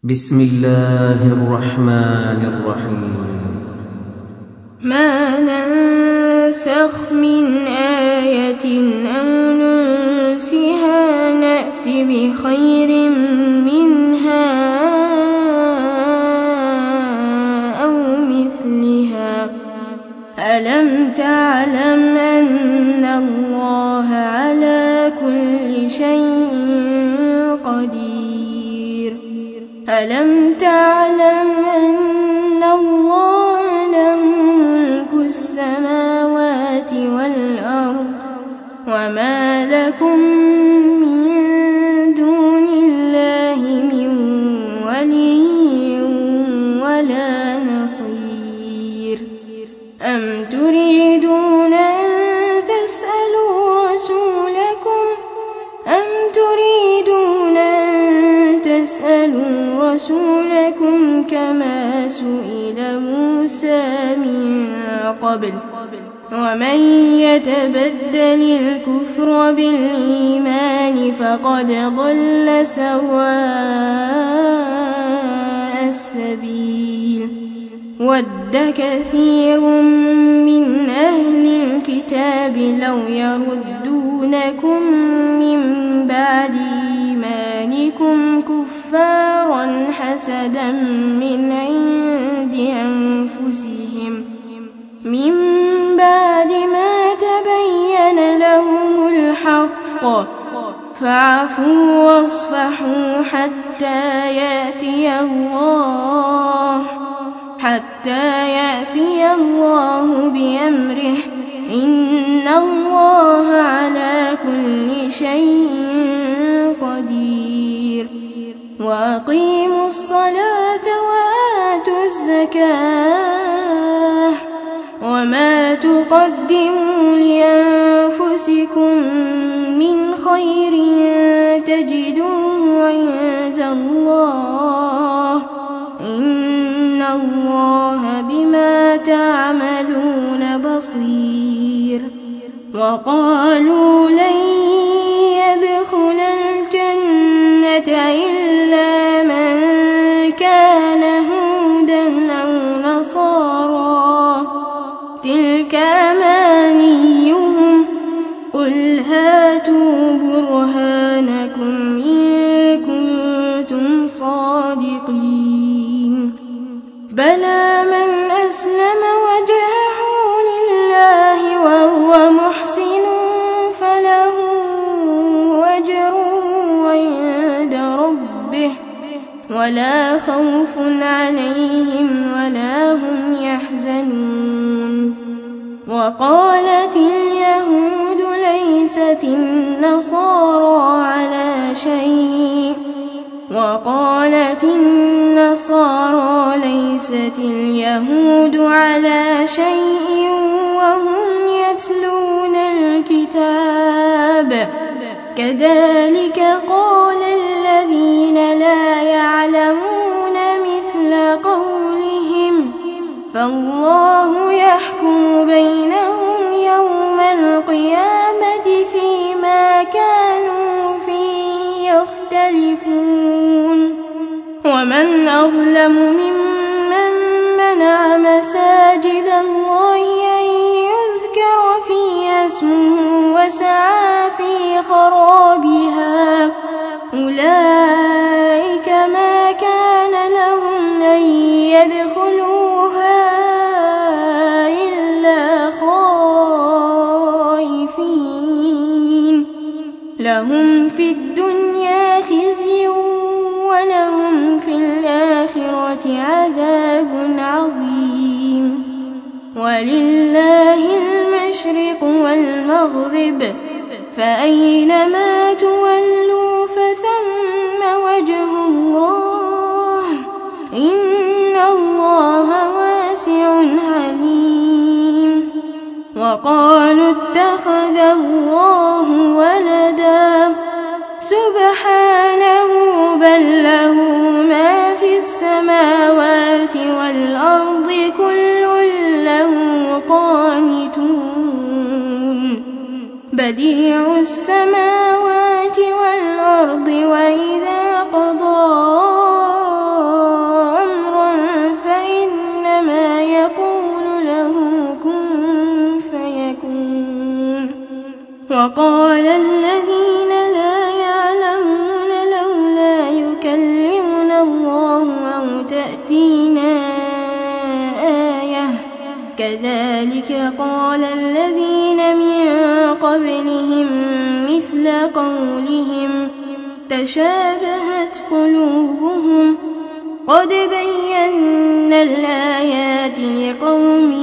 بسم الله الرحمن الرحيم. ما ننسخ من آية أو ننسها نأت بخير منها أو مثلها. ألم تعلم أن الله على كل شيء قدير؟ ألم تعلم أن الله له ملك السماوات والأرض وما لكم من دون الله من ولي ولا نصير. أم تريدون أن تسألوا رسولكم كما سئل موسى من قبل ومن يتبدل الكفر بالإيمان فقد ضل سواء السبيل. ود كثير من أهل الكتاب لو يردونكم من بعد إيمانكم كفارا حسدا من عند أنفسهم من بعد ما تبين لهم الحق فاعفوا واصفحوا حتى يأتي الله بأمره إن الله على كل شيء قدير. وأقيموا الصلاة وآتوا الزكاة وما تقدموا لأنفسكم من خير تجدوه عند الله إن الله بما تعملون بصير. وقالوا لن يدخل الجنة إلا من كان هودا أو نصارى تلك أمانيهم قل هاتوا برهانكم إن كنتم صادقين. بلى من أسلم وجهه لله وهو محسن فله أجره عند ربه ولا خوف عليهم ولا هم يحزنون. وقالت اليهود ليست النصارى على شيء وقالت النصارى ليست اليهود على شيء وهم يتلون الكتاب كذلك قال الذين لا يعلمون مثل قولهم فالله يحكم بينهم يوم القيامة فيما كانوا فيه يختلفون. ومن أظلم ممن منع مساجد الله أن يذكر فيها اسمه وسعى في خرابها أولئك ما كان لهم أن يدخلوها إلا خائفين لهم في الدنيا خزي ولهم في الآخرة عذاب عظيم. ولله المشرق والمغرب فأينما تولوا فثم وجه الله إن الله واسع عليم. وقالوا اتخذ الله ولدا سبحانه بل له ما في السماوات والأرض كل له قانتون. بديع السماوات والأرض وإذا قضى كذلك قال الذين من قبلهم مثل قولهم تشابهت قلوبهم قد بينا الآيات لقوم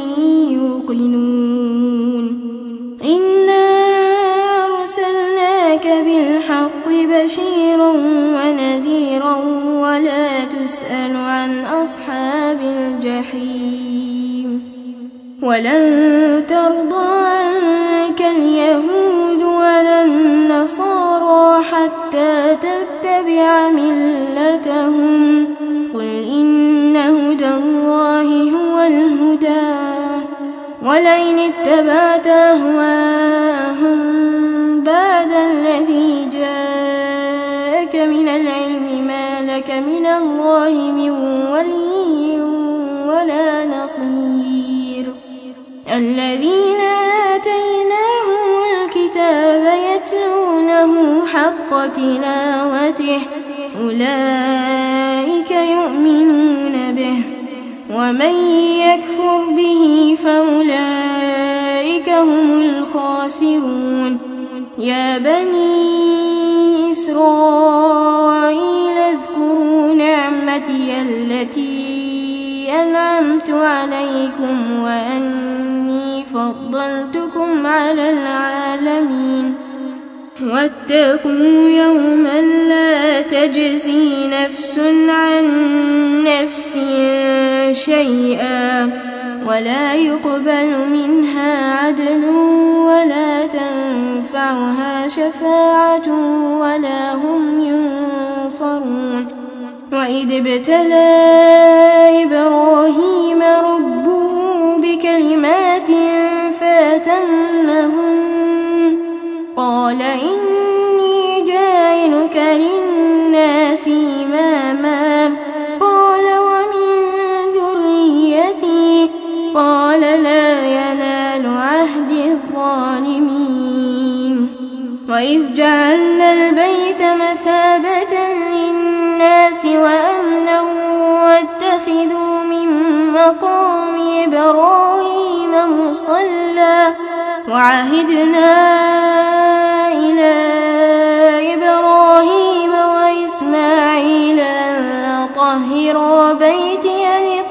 يوقنون إنا أرسلناك بالحق بشيرا ونذيرا ولا تسأل عن أصحاب الجحيم ولن ترضى عنك اليهود ولا النصارى حتى تتبع ملتهم قل إن هدى الله هو الهدى ولئن اتبعت أهواءهم بعد الذي جاءك من العلم ما لك من الله من ولي ولا نصير الذين آتيناهم الكتاب يتلونه حق تلاوته أولئك يؤمنون به ومن يكفر به فأولئك هم الخاسرون يا بني إسرائيل اذكروا نعمتي التي أنعمت عليكم وأني فضلتكم على العالمين واتقوا يوما لا تجزي نفس عن نفس شيئا ولا يقبل منها عدل ولا تنفعها شفاعة ولا هم ينصرون وإذ ابتلى إبراهيم ربه بكلمات فأتمهن قال إني جاعلك للناس إماما قال ومن ذريتي قال لا ينال عهد الظالمين وإذ جعلنا البيت مثابة للناس وأمنا واتخذوا من مقام إبراهيم مصلى وعهدنا إلى إبراهيم وإسماعيل أن طهرا بيتي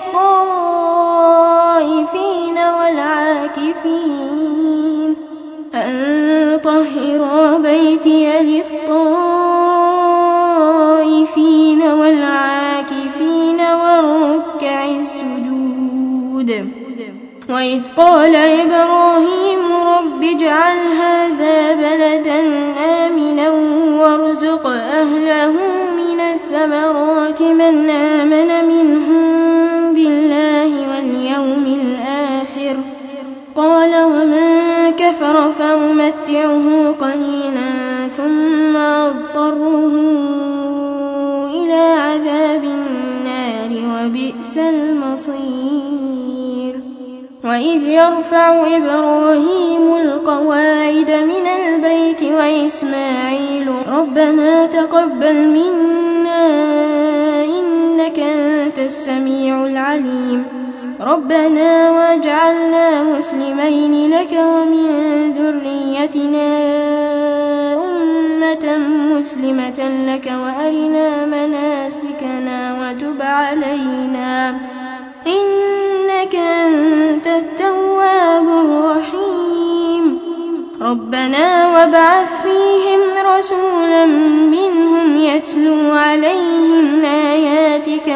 للطائفين والعاكفين والركع السجود وإذ قال إبراهيم رب اجعل هذا بلدا آمنا وارزق أهله من الثمرات من آمن منهم بالله واليوم الآخر قال ومن كفر فأمتعه قليلا ثم أضطره إلى عذاب النار وبئس المصير وإذ يرفع إبراهيم القواعد من البيت وإسماعيل ربنا تقبل منا إنك أنت السميع العليم ربنا واجعلنا مسلمين لك ومن ذريتنا أمة مسلمة لك وأرنا مناسكنا وتب علينا إنك أنت التواب الرحيم ربنا وابعث فيهم رسولا منهم يتلو عليهم آياتك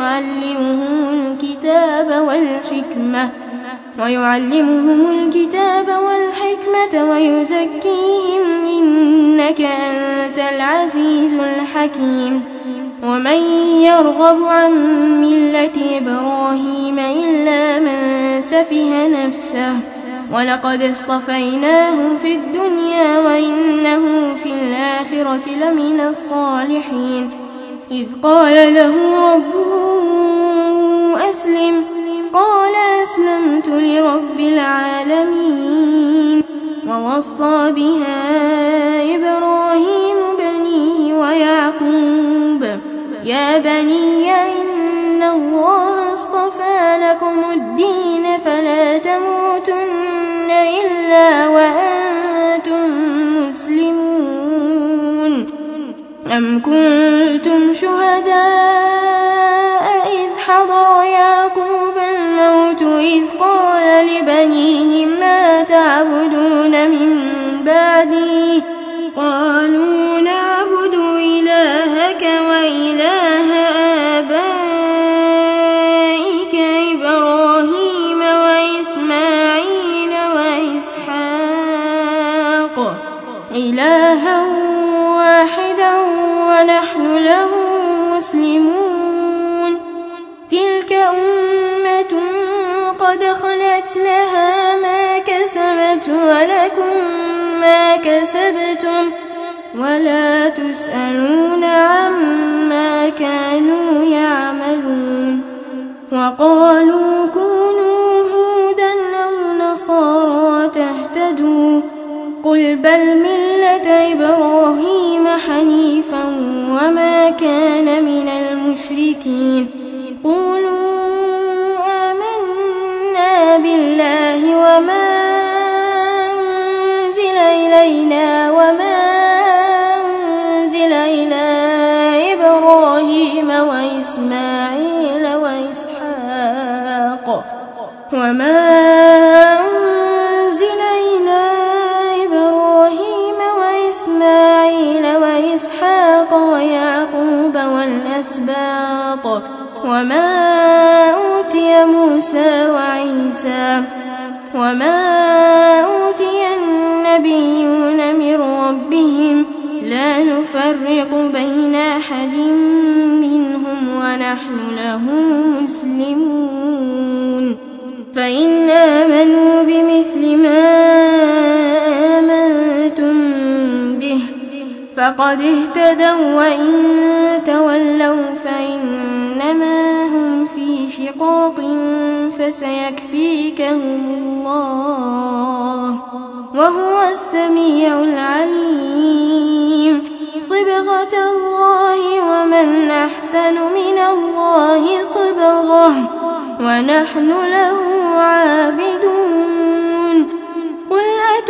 ويعلمهم الكتاب والحكمة ويزكيهم إنك أنت العزيز الحكيم ومن يرغب عن ملة إبراهيم إلا من سفه نفسه ولقد اصطفيناه في الدنيا وإنه في الآخرة لمن الصالحين إذ قال له ربه أسلم قال أسلمت لرب العالمين ووصى بها إبراهيم بنيه ويعقوب يا بني إن الله اصطفى لكم الدين فلا تموتن إلا وأنتم مسلمون أم كنتم شهداء إذ حضر يعقوب الموت إذ قال لبنيه ما تعبدون من بعدي قالوا نعبد إلهك وإله آبائك إبراهيم وإسماعيل وإسحاق إلها واحدا ونحن له مسلمون تلك أمة قد خلت لها ما كسبت ولكم ما كسبتم ولا تسألون عما كانوا يعملون وقالوا كونوا هودا أو نصارى تهتدوا قل بل ملة إبراهيم حنيفا وما كان من المشركين قولوا آمنا بالله وما أنزل إلينا وما أنزل إلى إبراهيم وإسماعيل وإسحاق ويعقوب والأسباط وما أوتي موسى وعيسى وما أوتي النبيون من ربهم لا نفرق بين أحد منهم ونحن له مسلمون فإن آمنوا بمثل ما آمنتم به فقد اهتدوا وإن تولوا فإنما هم في شقاق فسيكفيكهم الله وهو السميع العليم صبغة الله ومن أحسن من الله صبغة ونحن له عابدون قل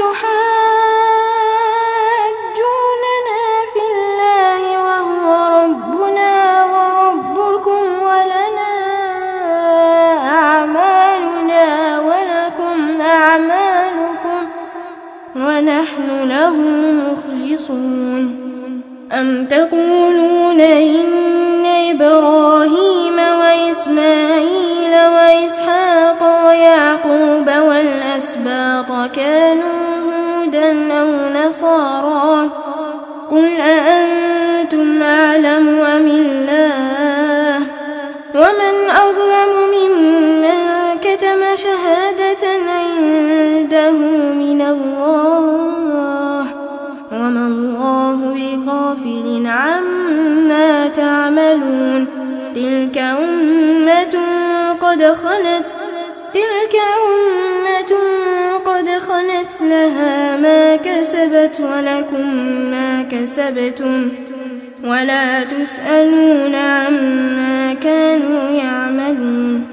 أتحاجوننا في الله وهو ربنا وربكم ولنا أعمالنا ولكم أعمالكم ونحن له مخلصون أم تقولون إن إبراهيم وإسماعيل وإسحاق ويعقوب والأسباط كانوا هودا أو نصارى قل أأنتم أعلم أم الله ومن أظلم ممن كتم شهادة عنده من الله وما الله بغافل عما تعملون تلك أمة قد خلت لها ما كسبت ولكم ما كسبتم ولا تسألون عما كانوا يعملون